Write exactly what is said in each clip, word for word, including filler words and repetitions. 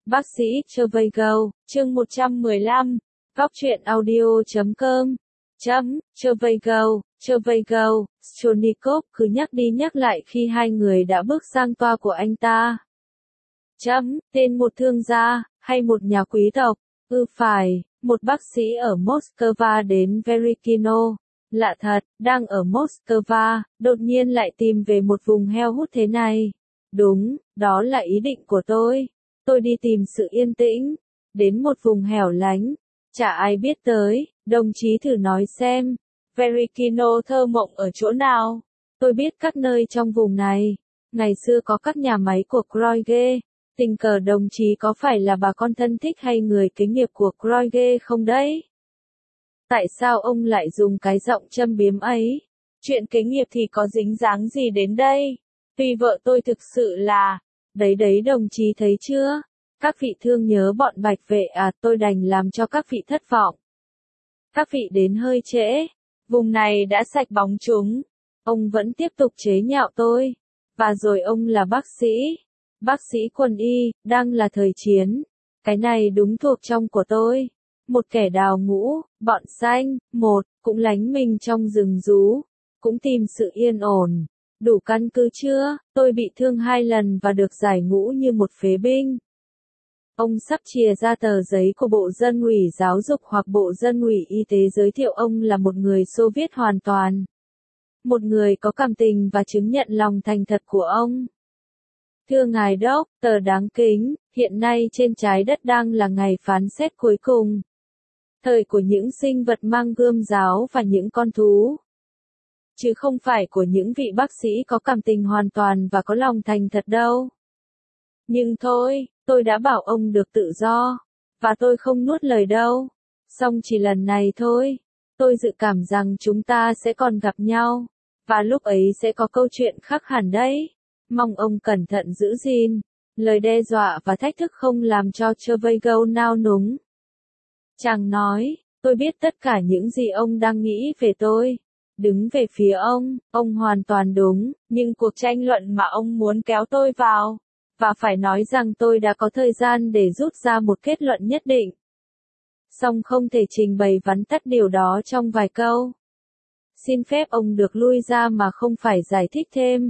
Bác sĩ Chervaygo, chương một trăm mười lăm, góc truyện audio chấm com, chấm, Chervaygo, Chervaygo, Stolnikov cứ nhắc đi nhắc lại khi hai người đã bước sang toa của anh ta. Chấm, tên một thương gia, hay một nhà quý tộc, ư phải, một bác sĩ ở Moscow đến Verikino. Lạ thật, đang ở Moscow, đột nhiên lại tìm về một vùng heo hút thế này. Đúng, đó là ý định của tôi. Tôi đi tìm sự yên tĩnh, đến một vùng hẻo lánh, chả ai biết tới, đồng chí thử nói xem, Verikino thơ mộng ở chỗ nào? Tôi biết các nơi trong vùng này, ngày xưa có các nhà máy của Kroige, tình cờ đồng chí có phải là bà con thân thích hay người kế nghiệp của Kroige không đấy? Tại sao ông lại dùng cái giọng châm biếm ấy? Chuyện kế nghiệp thì có dính dáng gì đến đây? Tuy vợ tôi thực sự là... Đấy đấy đồng chí thấy chưa? Các vị thương nhớ bọn bạch vệ à, tôi đành làm cho các vị thất vọng. Các vị đến hơi trễ, vùng này đã sạch bóng chúng. Ông vẫn tiếp tục chế nhạo tôi. Và rồi ông là bác sĩ. Bác sĩ quân y, đang là thời chiến. Cái này đúng thuộc trong của tôi. Một kẻ đào ngũ, bọn xanh, một, cũng lánh mình trong rừng rú. Cũng tìm sự yên ổn. Đủ căn cứ chưa? Tôi bị thương hai lần và được giải ngũ như một phế binh. Ông sắp chìa ra tờ giấy của Bộ Dân ủy Giáo dục hoặc Bộ Dân ủy Y tế giới thiệu ông là một người Xô Viết hoàn toàn. Một người có cảm tình và chứng nhận lòng thành thật của ông. Thưa Ngài Đốc, tờ đáng kính, hiện nay trên trái đất đang là ngày phán xét cuối cùng. Thời của những sinh vật mang gươm giáo và những con thú. Chứ không phải của những vị bác sĩ có cảm tình hoàn toàn và có lòng thành thật đâu. Nhưng thôi, tôi đã bảo ông được tự do, và tôi không nuốt lời đâu. Xong chỉ lần này thôi, tôi dự cảm rằng chúng ta sẽ còn gặp nhau, và lúc ấy sẽ có câu chuyện khác hẳn đấy. Mong ông cẩn thận giữ gìn, lời đe dọa và thách thức không làm cho Chervaygo nao núng. Chàng nói, tôi biết tất cả những gì ông đang nghĩ về tôi. Đứng về phía ông, ông hoàn toàn đúng, nhưng cuộc tranh luận mà ông muốn kéo tôi vào, và phải nói rằng tôi đã có thời gian để rút ra một kết luận nhất định. Song không thể trình bày vắn tắt điều đó trong vài câu. Xin phép ông được lui ra mà không phải giải thích thêm.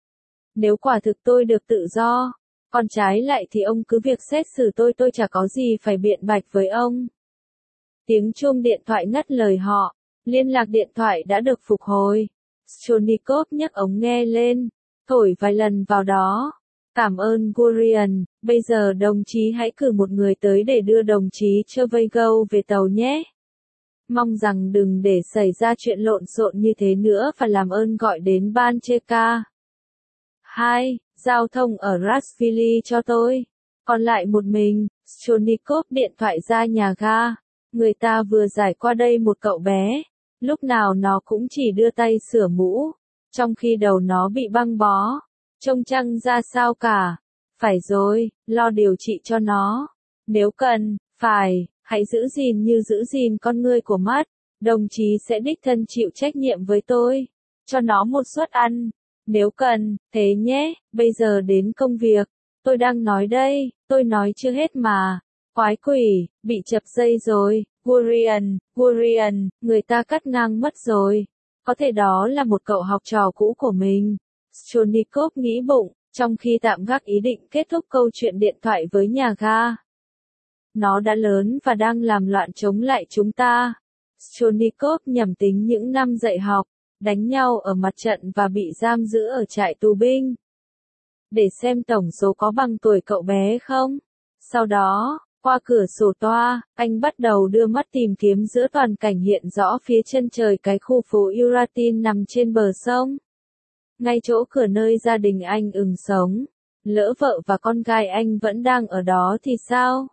Nếu quả thực tôi được tự do, còn trái lại thì ông cứ việc xét xử tôi tôi chả có gì phải biện bạch với ông. Tiếng chuông điện thoại ngắt lời họ. Liên lạc điện thoại đã được phục hồi. Stolnikov nhấc ống nghe lên, thổi vài lần vào đó. Cảm ơn Gurian, bây giờ đồng chí hãy cử một người tới để đưa đồng chí Chervaygo về tàu nhé. Mong rằng đừng để xảy ra chuyện lộn xộn như thế nữa và làm ơn gọi đến ban Cheka. hai. Giao thông ở Rasvili cho tôi. Còn lại một mình, Stolnikov điện thoại ra nhà ga. Người ta vừa giải qua đây một cậu bé. Lúc nào nó cũng chỉ đưa tay sửa mũ, trong khi đầu nó bị băng bó, trông chẳng ra sao cả. Phải rồi, lo điều trị cho nó. Nếu cần, phải, hãy giữ gìn như giữ gìn con ngươi của mắt. Đồng chí sẽ đích thân chịu trách nhiệm với tôi. Cho nó một suất ăn. Nếu cần, thế nhé, bây giờ đến công việc. Tôi đang nói đây, tôi nói chưa hết mà. Quái quỷ, bị chập dây rồi. Gurian, Gurian, người ta cắt ngang mất rồi. Có thể đó là một cậu học trò cũ của mình. Stolnikov nghĩ bụng, trong khi tạm gác ý định kết thúc câu chuyện điện thoại với nhà ga. Nó đã lớn và đang làm loạn chống lại chúng ta. Stolnikov nhẩm tính những năm dạy học, đánh nhau ở mặt trận và bị giam giữ ở trại tù binh. Để xem tổng số có bằng tuổi cậu bé không. Sau đó, qua cửa sổ toa, anh bắt đầu đưa mắt tìm kiếm giữa toàn cảnh hiện rõ phía chân trời cái khu phố Uratin nằm trên bờ sông. Ngay chỗ cửa nơi gia đình anh ưng sống. Lỡ vợ và con gái anh vẫn đang ở đó thì sao?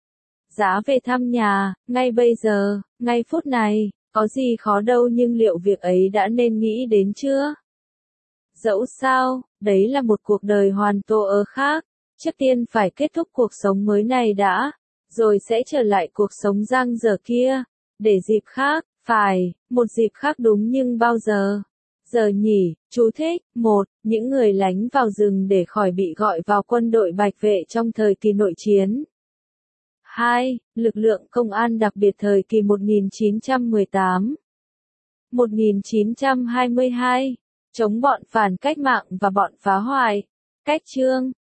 Giá về thăm nhà, ngay bây giờ, ngay phút này, có gì khó đâu nhưng liệu việc ấy đã nên nghĩ đến chưa? Dẫu sao, đấy là một cuộc đời hoàn toàn khác. Trước tiên phải kết thúc cuộc sống mới này đã, rồi sẽ trở lại cuộc sống dang dở kia, để dịp khác, phải, một dịp khác đúng nhưng bao giờ? giờ nhỉ? Chú thích. một. Những người lánh vào rừng để khỏi bị gọi vào quân đội Bạch Vệ trong thời kỳ nội chiến. hai. Lực lượng công an đặc biệt thời kỳ một nghìn chín trăm mười tám đến một nghìn chín trăm hai mươi hai. Chống bọn phản cách mạng và bọn phá hoại. Cách chương